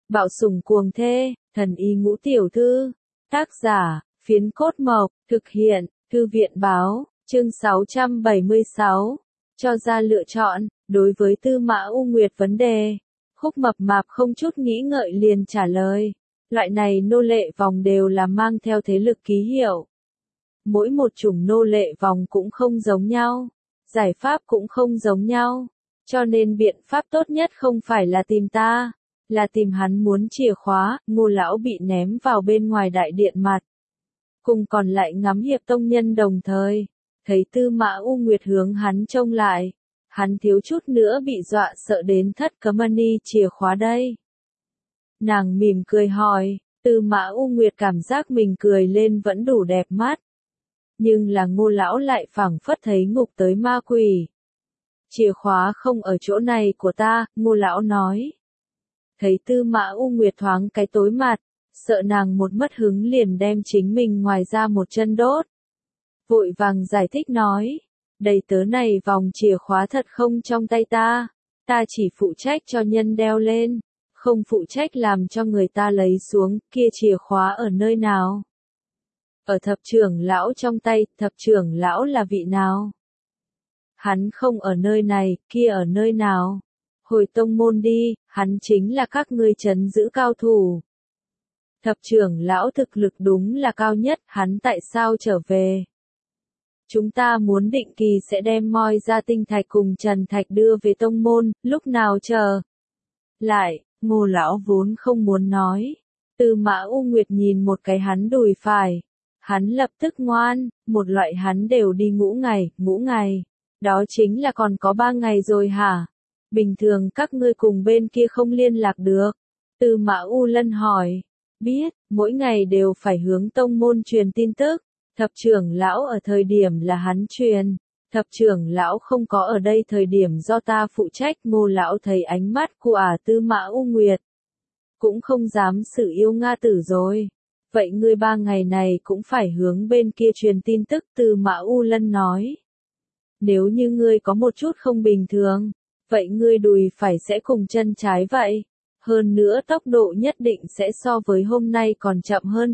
Bạo sủng cuồng thê, thần y ngũ tiểu thư. Tác giả, Phiến Cốt Mộc, thực hiện, Thư viện báo, chương 676. Cho ra lựa chọn, đối với Tư Mã U Nguyệt vấn đề, Khúc Mập Mạp không chút nghĩ ngợi liền trả lời. Loại này nô lệ vòng đều là mang theo thế lực ký hiệu. Mỗi một chủng nô lệ vòng cũng không giống nhau, giải pháp cũng không giống nhau, cho nên biện pháp tốt nhất không phải là tìm ta, là tìm hắn muốn chìa khóa. Ngô lão bị ném vào bên ngoài đại điện mặt. Cùng còn lại ngắm hiệp tông nhân đồng thời, thấy Tư Mã U Nguyệt hướng hắn trông lại, hắn thiếu chút nữa bị dọa sợ đến thất cấm ni chìa khóa đây. Nàng mỉm cười hỏi, Tư Mã U Nguyệt cảm giác mình cười lên vẫn đủ đẹp mắt. Nhưng là Ngô lão lại phảng phất thấy ngục tới ma quỷ. Chìa khóa không ở chỗ này của ta, Ngô lão nói. Thấy Tư Mã U Nguyệt thoáng cái tối mặt, sợ nàng một mất hứng liền đem chính mình ngoài ra một chân đốt. Vội vàng giải thích nói, đầy tớ này vòng chìa khóa thật không trong tay ta chỉ phụ trách cho nhân đeo lên, không phụ trách làm cho người ta lấy xuống. Kia chìa khóa ở nơi nào? Ở thập trưởng lão trong tay. Thập trưởng lão là vị nào? Hắn không ở nơi này, kia ở nơi nào? Hồi tông môn đi, hắn chính là các ngươi trấn giữ cao thủ. Thập trưởng lão thực lực đúng là cao nhất, hắn tại sao trở về? Chúng ta muốn định kỳ sẽ đem moi ra tinh thạch cùng trần thạch đưa về tông môn, lúc nào chờ? Lại, Ngô lão vốn không muốn nói. Tư Mã U Nguyệt nhìn một cái hắn đùi phải. Hắn lập tức ngoan, một loại hắn đều đi ngũ ngày. Đó chính là còn có 3 ngày rồi hả? Bình thường các ngươi cùng bên kia không liên lạc được. Tư Mã U Lân hỏi. Biết, mỗi ngày đều phải hướng tông môn truyền tin tức. Thập trưởng lão ở thời điểm là hắn truyền. Thập trưởng lão không có ở đây thời điểm do ta phụ trách. Ngô lão thấy ánh mắt của Tư Mã U Nguyệt, cũng không dám xử yêu Nga tử rồi. Vậy ngươi 3 ngày này cũng phải hướng bên kia truyền tin tức. Tư Mã U Lân nói. Nếu như ngươi có một chút không bình thường, vậy ngươi đùi phải sẽ cùng chân trái vậy. Hơn nữa tốc độ nhất định sẽ so với hôm nay còn chậm hơn.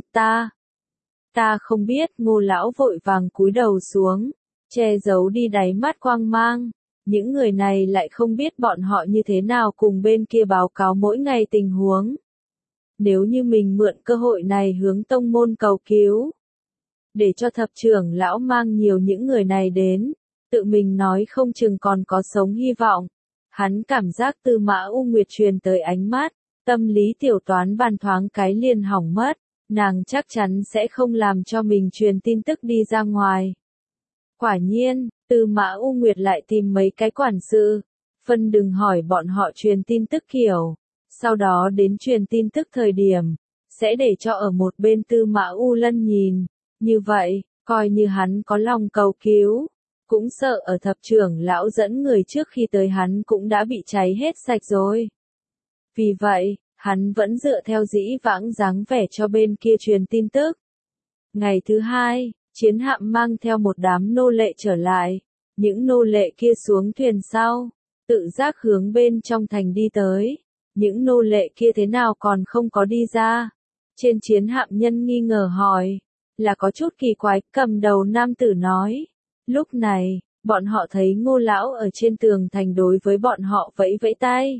Ta không biết. Ngô lão vội vàng cúi đầu xuống, che giấu đi đáy mắt quang mang. Những người này lại không biết bọn họ như thế nào cùng bên kia báo cáo mỗi ngày tình huống. Nếu như mình mượn cơ hội này hướng tông môn cầu cứu, để cho thập trưởng lão mang nhiều những người này đến, tự mình nói không chừng còn có sống hy vọng. Hắn cảm giác Tư Mã U Nguyệt truyền tới ánh mắt, tâm lý tiểu toán bàn thoáng cái liền hỏng mất. Nàng chắc chắn sẽ không làm cho mình truyền tin tức đi ra ngoài. Quả nhiên, Tư Mã U Nguyệt lại tìm mấy cái quản sự, phân đừng hỏi bọn họ truyền tin tức kiểu. Sau đó đến truyền tin tức thời điểm, sẽ để cho ở một bên Tư Mã U Lân nhìn. Như vậy, coi như hắn có lòng cầu cứu, cũng sợ ở thập trưởng lão dẫn người trước khi tới hắn cũng đã bị cháy hết sạch rồi. Vì vậy, hắn vẫn dựa theo dĩ vãng dáng vẻ cho bên kia truyền tin tức. Ngày thứ 2, chiến hạm mang theo một đám nô lệ trở lại. Những nô lệ kia xuống thuyền sau, tự giác hướng bên trong thành đi tới. Những nô lệ kia thế nào còn không có đi ra? Trên chiến hạm nhân nghi ngờ hỏi. Là có chút kỳ quái, cầm đầu nam tử nói. Lúc này, bọn họ thấy Ngô lão ở trên tường thành đối với bọn họ vẫy vẫy tay.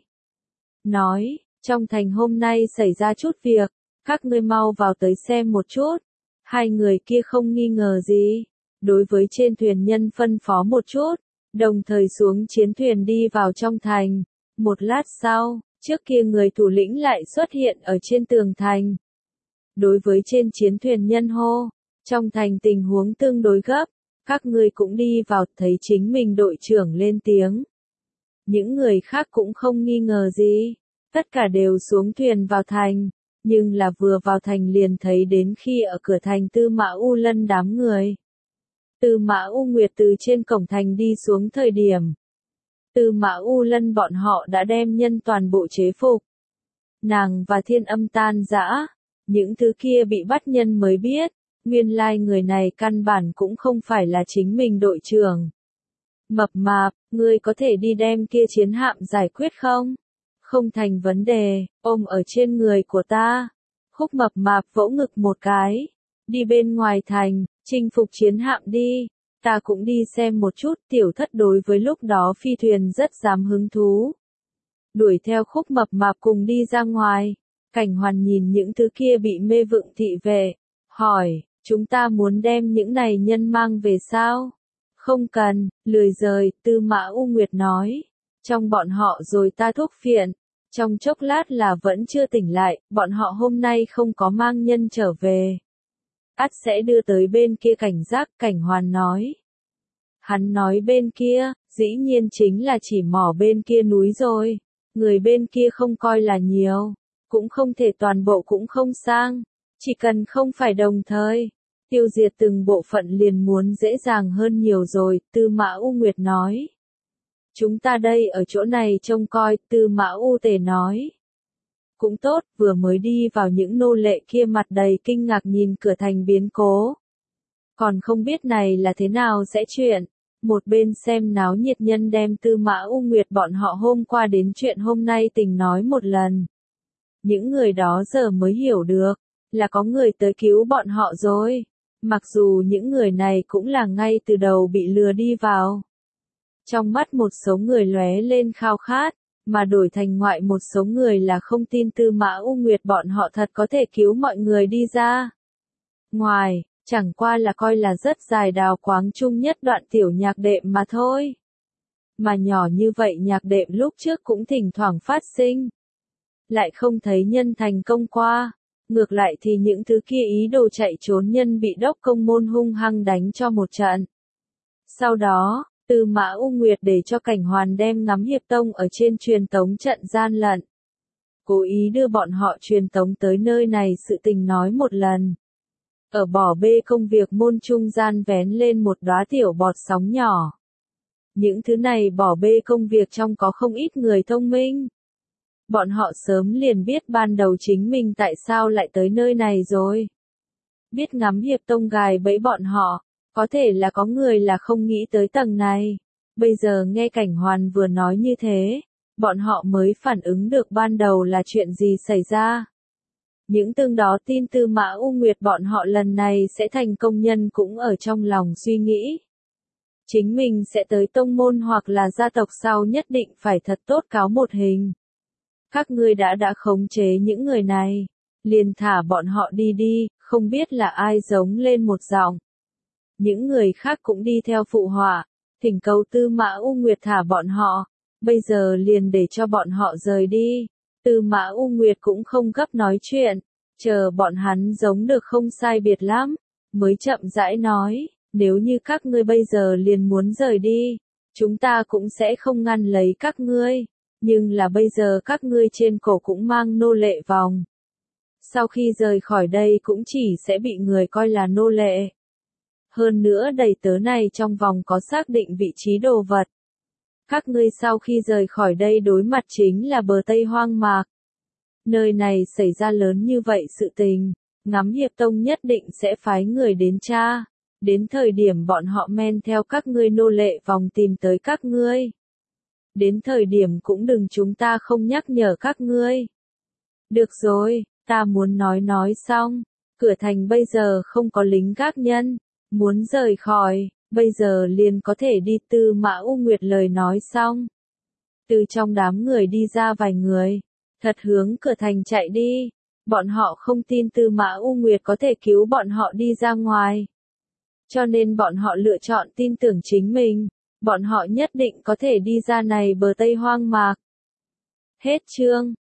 Nói, trong thành hôm nay xảy ra chút việc, các ngươi mau vào tới xem một chút. Hai người kia không nghi ngờ gì, đối với trên thuyền nhân phân phó một chút, đồng thời xuống chiến thuyền đi vào trong thành. Một lát sau, trước kia người thủ lĩnh lại xuất hiện ở trên tường thành. Đối với trên chiến thuyền nhân hô, trong thành tình huống tương đối gấp, các ngươi cũng đi vào. Thấy chính mình đội trưởng lên tiếng. Những người khác cũng không nghi ngờ gì, tất cả đều xuống thuyền vào thành, nhưng là vừa vào thành liền thấy đến khi ở cửa thành Tư Mã U Lân đám người. Tư Mã U Nguyệt từ trên cổng thành đi xuống thời điểm, Tư Mã U Lân bọn họ đã đem nhân toàn bộ chế phục. Nàng và Thiên Âm tan rã, những thứ kia bị bắt nhân mới biết, nguyên lai người này căn bản cũng không phải là chính mình đội trưởng. Mập Mạp, ngươi có thể đi đem kia chiến hạm giải quyết không? Không thành vấn đề, ôm ở trên người của ta. Khúc mập mạp vỗ ngực một cái. Đi bên ngoài thành, chinh phục chiến hạm đi. Ta cũng đi xem một chút. Tiểu thất đối với lúc đó phi thuyền rất dám hứng thú. Đuổi theo khúc mập mạp cùng đi ra ngoài. Cảnh Hoàn nhìn những thứ kia bị mê vựng thị vệ. Hỏi, chúng ta muốn đem những này nhân mang về sao? Không cần, lười rời, Tư Mã U Nguyệt nói. Trong bọn họ rồi ta thuốc phiện. Trong chốc lát là vẫn chưa tỉnh lại, bọn họ hôm nay không có mang nhân trở về. Ắt sẽ đưa tới bên kia cảnh giác, Cảnh Hoàn nói. Hắn nói bên kia, dĩ nhiên chính là chỉ mỏ bên kia núi rồi. Người bên kia không coi là nhiều, cũng không thể toàn bộ cũng không sang. Chỉ cần không phải đồng thời, tiêu diệt từng bộ phận liền muốn dễ dàng hơn nhiều rồi, Tư Mã U Nguyệt nói. Chúng ta đây ở chỗ này trông coi, Tư Mã U Tề nói. Cũng tốt, vừa mới đi vào những nô lệ kia mặt đầy kinh ngạc nhìn cửa thành biến cố. Còn không biết này là thế nào sẽ chuyện. Một bên xem náo nhiệt nhân đem Tư Mã U Nguyệt bọn họ hôm qua đến chuyện hôm nay tình nói một lần. Những người đó giờ mới hiểu được, là có người tới cứu bọn họ rồi. Mặc dù những người này cũng là ngay từ đầu bị lừa đi vào. Trong mắt một số người lóe lên khao khát, mà đổi thành ngoại một số người là không tin Tư Mã U Nguyệt bọn họ thật có thể cứu mọi người đi ra. Ngoài, chẳng qua là coi là rất dài đào quáng chung nhất đoạn tiểu nhạc đệm mà thôi. Mà nhỏ như vậy nhạc đệm lúc trước cũng thỉnh thoảng phát sinh. Lại không thấy nhân thành công qua. Ngược lại thì những thứ kia ý đồ chạy trốn nhân bị đốc công môn hung hăng đánh cho một trận. Sau đó, Tư Mã U Nguyệt để cho Cảnh Hoàn đem ngắm hiệp tông ở trên truyền tống trận gian lận. Cố ý đưa bọn họ truyền tống tới nơi này sự tình nói một lần. Ở bỏ bê công việc môn trung gian vén lên một đóa tiểu bọt sóng nhỏ. Những thứ này bỏ bê công việc trong có không ít người thông minh. Bọn họ sớm liền biết ban đầu chính mình tại sao lại tới nơi này rồi. Biết ngắm hiệp tông gài bẫy bọn họ, có thể là có người là không nghĩ tới tầng này. Bây giờ nghe Cảnh Hoàn vừa nói như thế, bọn họ mới phản ứng được ban đầu là chuyện gì xảy ra. Những tương đó tin Tư Mã U Nguyệt bọn họ lần này sẽ thành công nhân cũng ở trong lòng suy nghĩ. Chính mình sẽ tới tông môn hoặc là gia tộc sau nhất định phải thật tốt cáo một hình. Các ngươi đã khống chế những người này, liền thả bọn họ đi đi, không biết là ai giống lên một giọng. Những người khác cũng đi theo phụ họa, thỉnh cầu Tư Mã U Nguyệt thả bọn họ, bây giờ liền để cho bọn họ rời đi. Tư Mã U Nguyệt cũng không gấp nói chuyện, chờ bọn hắn giống được không sai biệt lắm, mới chậm rãi nói, nếu như các ngươi bây giờ liền muốn rời đi, chúng ta cũng sẽ không ngăn lấy các ngươi, nhưng là bây giờ các ngươi trên cổ cũng mang nô lệ vòng. Sau khi rời khỏi đây cũng chỉ sẽ bị người coi là nô lệ. Hơn nữa đầy tớ này trong vòng có xác định vị trí đồ vật. Các ngươi sau khi rời khỏi đây đối mặt chính là bờ Tây hoang mạc. Nơi này xảy ra lớn như vậy sự tình, ngắm hiệp tông nhất định sẽ phái người đến tra. Đến thời điểm bọn họ men theo các ngươi nô lệ vòng tìm tới các ngươi. Đến thời điểm cũng đừng chúng ta không nhắc nhở các ngươi. Được rồi, ta muốn nói xong. Cửa thành bây giờ không có lính gác nhân. Muốn rời khỏi, bây giờ liền có thể đi. Tư Mã U Nguyệt lời nói xong. Từ trong đám người đi ra vài người. Thật hướng cửa thành chạy đi. Bọn họ không tin Tư Mã U Nguyệt có thể cứu bọn họ đi ra ngoài. Cho nên bọn họ lựa chọn tin tưởng chính mình. Bọn họ nhất định có thể đi ra này bờ Tây hoang mạc. Hết chương.